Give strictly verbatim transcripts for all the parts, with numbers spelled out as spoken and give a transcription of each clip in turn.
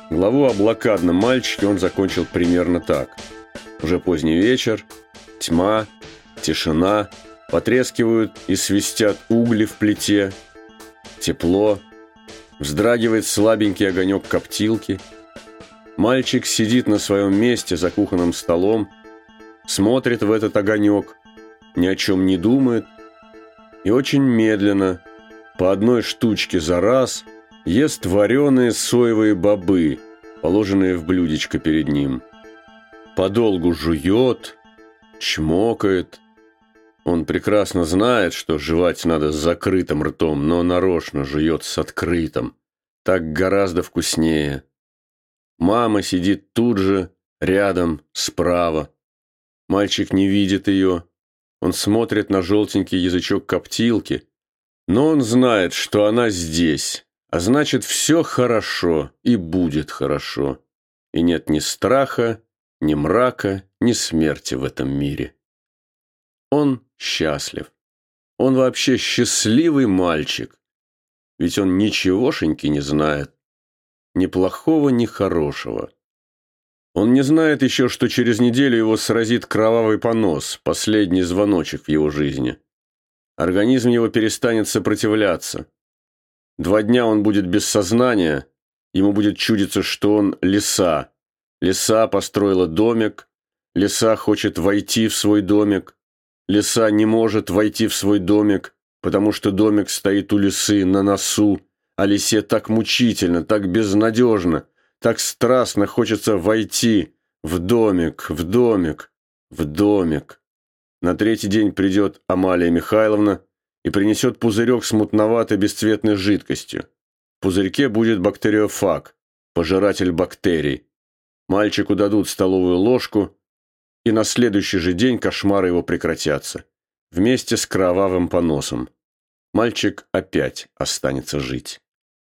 Главу о блокадном мальчике он закончил примерно так. Уже поздний вечер, тьма, тишина, потрескивают и свистят угли в плите, тепло, вздрагивает слабенький огонек коптилки. Мальчик сидит на своем месте за кухонным столом, смотрит в этот огонек, ни о чем не думает и очень медленно, по одной штучке за раз, ест вареные соевые бобы, положенные в блюдечко перед ним. Подолгу жует, чмокает. Он прекрасно знает, что жевать надо с закрытым ртом, но нарочно жует с открытым. Так гораздо вкуснее. Мама сидит тут же, рядом, справа. Мальчик не видит ее. Он смотрит на желтенький язычок коптилки, но он знает, что она здесь, а значит, все хорошо и будет хорошо. И нет ни страха, ни мрака, ни смерти в этом мире. Он счастлив. Он вообще счастливый мальчик. Ведь он ничегошеньки не знает. Ни плохого, ни хорошего. Он не знает еще, что через неделю его сразит кровавый понос, последний звоночек в его жизни. Организм его перестанет сопротивляться. Два дня он будет без сознания, ему будет чудиться, что он лиса. Лиса построила домик, лиса хочет войти в свой домик, лиса не может войти в свой домик, потому что домик стоит у лисы на носу, а лисе так мучительно, так безнадежно, так страстно хочется войти в домик, в домик, в домик. На третий день придет Амалия Михайловна и принесет пузырек с мутноватой бесцветной жидкостью. В пузырьке будет бактериофаг, пожиратель бактерий. Мальчику дадут столовую ложку, и на следующий же день кошмары его прекратятся, вместе с кровавым поносом. Мальчик опять останется жить.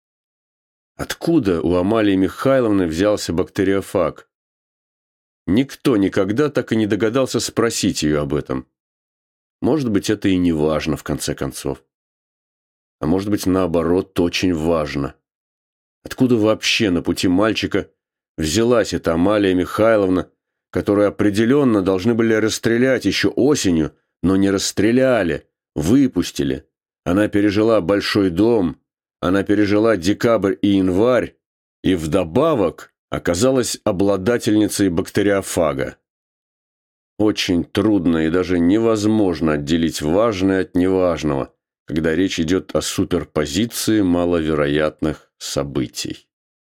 Откуда у Амалии Михайловны взялся бактериофаг? Никто никогда так и не догадался спросить ее об этом. Может быть, это и не важно, в конце концов. А может быть, наоборот, очень важно. Откуда вообще на пути мальчика взялась эта Амалия Михайловна, которую определенно должны были расстрелять еще осенью, но не расстреляли, выпустили. Она пережила большой дом, она пережила декабрь и январь, и вдобавок оказалась обладательницей бактериофага. Очень трудно и даже невозможно отделить важное от неважного, когда речь идет о суперпозиции маловероятных событий.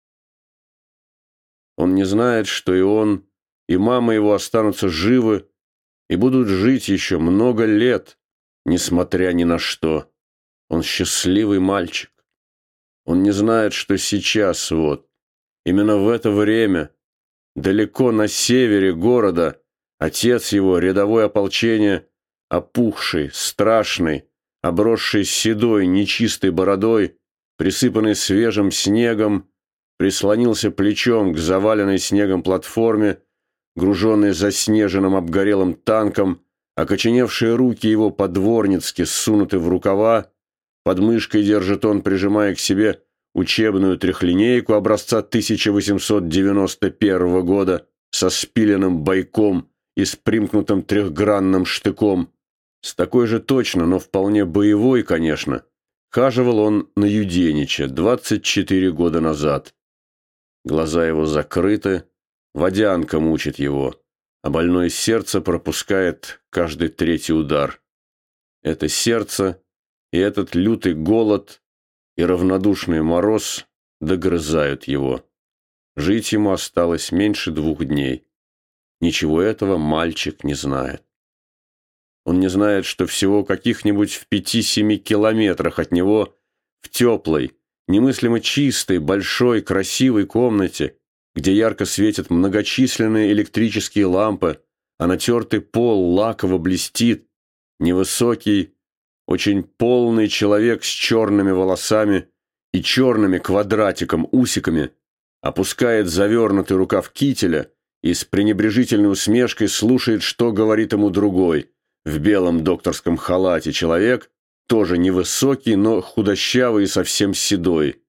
Он не знает, что и он, и мама его останутся живы и будут жить еще много лет, несмотря ни на что. Он счастливый мальчик. Он не знает, что сейчас вот, именно в это время, далеко на севере города, отец его, рядовое ополчение, опухший, страшный, обросший седой, нечистой бородой, присыпанный свежим снегом, прислонился плечом к заваленной снегом платформе, груженной заснеженным обгорелым танком, окоченевшие руки его по-дворницки ссунуты в рукава, под мышкой держит он, прижимая к себе учебную трехлинейку образца тысяча восемьсот девяносто первого года со спиленным бойком и с примкнутым трехгранным штыком. С такой же точно, но вполне боевой, конечно, хаживал он на Юденича двадцать четыре года назад. Глаза его закрыты, водянка мучит его, а больное сердце пропускает каждый третий удар. Это сердце и этот лютый голод и равнодушный мороз догрызают его. Жить ему осталось меньше двух дней. Ничего этого мальчик не знает. Он не знает, что всего каких-нибудь в пяти-семи километрах от него, в теплой, немыслимо чистой, большой, красивой комнате, где ярко светят многочисленные электрические лампы, а натертый пол лаково блестит, невысокий, очень полный человек с черными волосами и черными квадратиком усиками опускает завернутый рукав кителя и с пренебрежительной усмешкой слушает, что говорит ему другой, в белом докторском халате человек, тоже невысокий, но худощавый и совсем седой.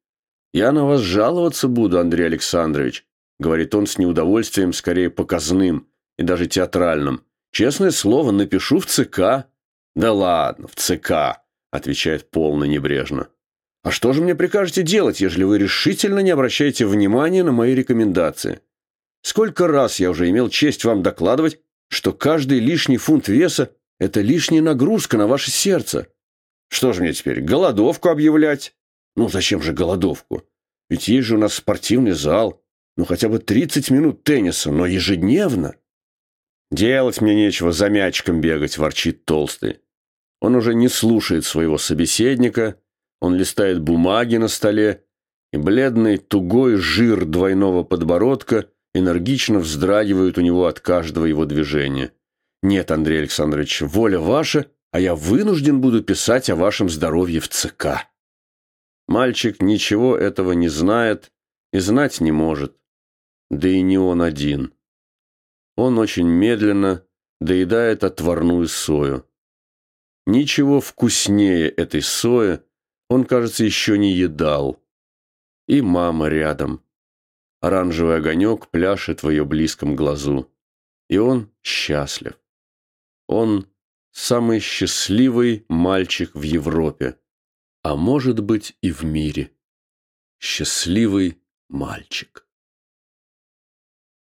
«Я на вас жаловаться буду, Андрей Александрович», — говорит он с неудовольствием, скорее показным и даже театральным. «Честное слово, напишу в ЦК». «Да ладно, в ЦК», — отвечает полно небрежно. «А что же мне прикажете делать, ежели вы решительно не обращаете внимания на мои рекомендации? Сколько раз я уже имел честь вам докладывать, что каждый лишний фунт веса – это лишняя нагрузка на ваше сердце. Что же мне теперь, голодовку объявлять? Ну, зачем же голодовку? Ведь есть же у нас спортивный зал. Ну, хотя бы тридцать минут тенниса, но ежедневно». «Делать мне нечего за мячиком бегать», – ворчит Толстый. Он уже не слушает своего собеседника, он листает бумаги на столе, и бледный тугой жир двойного подбородка энергично вздрагивает у него от каждого его движения. «Нет, Андрей Александрович, воля ваша, а я вынужден буду писать о вашем здоровье в ЦК». Мальчик ничего этого не знает и знать не может. Да и не он один. Он очень медленно доедает отварную сою. Ничего вкуснее этой сои он, кажется, еще не едал. И мама рядом. Оранжевый огонек пляшет в ее близком глазу. И он счастлив. Он самый счастливый мальчик в Европе, а может быть и в мире. Счастливый мальчик.